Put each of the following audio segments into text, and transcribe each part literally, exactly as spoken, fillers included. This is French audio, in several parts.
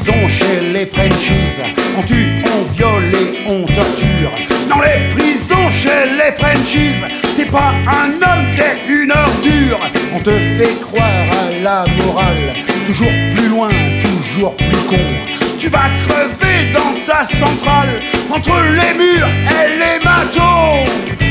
prison chez les Frenchies. On tue, on viole et on torture. Dans les prisons chez les Frenchies, t'es pas un homme, t'es une ordure. On te fait croire à la morale, toujours plus loin, toujours plus con. Tu vas crever dans ta centrale, entre les murs et les matos.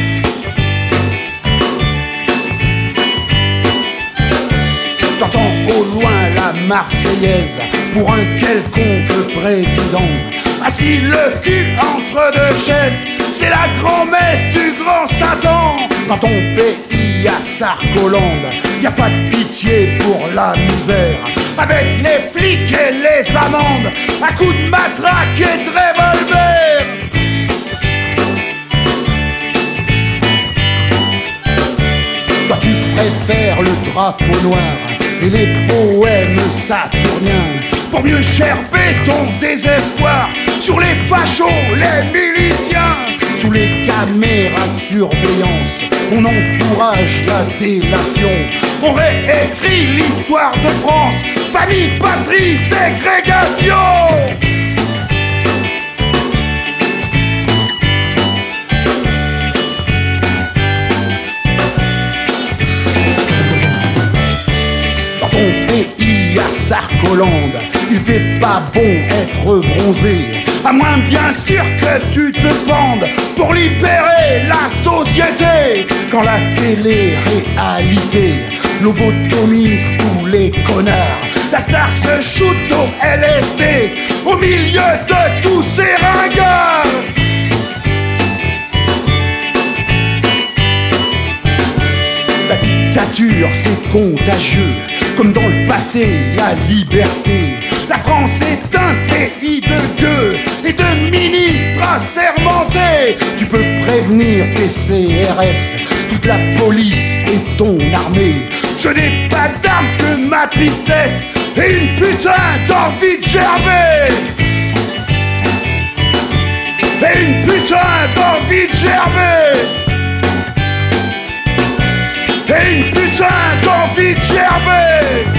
T'entends au loin la Marseillaise pour un quelconque président. Assis le cul entre deux chaises, c'est la grand-messe du grand Satan. Dans ton pays y'a Sarkolande, y a pas de pitié pour la misère. Avec les flics et les amendes, à coups de matraque et de revolver. Toi tu préfères le drapeau noir et les poèmes saturniens pour mieux gerber ton désespoir sur les fachos, les miliciens. Sous les caméras de surveillance, on encourage la délation. On réécrit l'histoire de France, famille, patrie, ségrégation. Dans ton pays à Sarkolande, il fait pas bon être bronzé, à moins bien sûr que tu te pendes pour libérer la société. Quand la télé-réalité lobotomise tous les connards, la star se shoot au L S D au milieu de tous ces ringards. La dictature c'est contagieux, comme dans le passé la liberté. La France est un pays de gueux et de ministres assermentés. Tu peux prévenir tes C R S, toute la police et ton armée. Je n'ai pas d'arme que ma tristesse et une putain d'envie de gerber. Et une putain d'envie de gerber. Et une putain d'envie de gerber.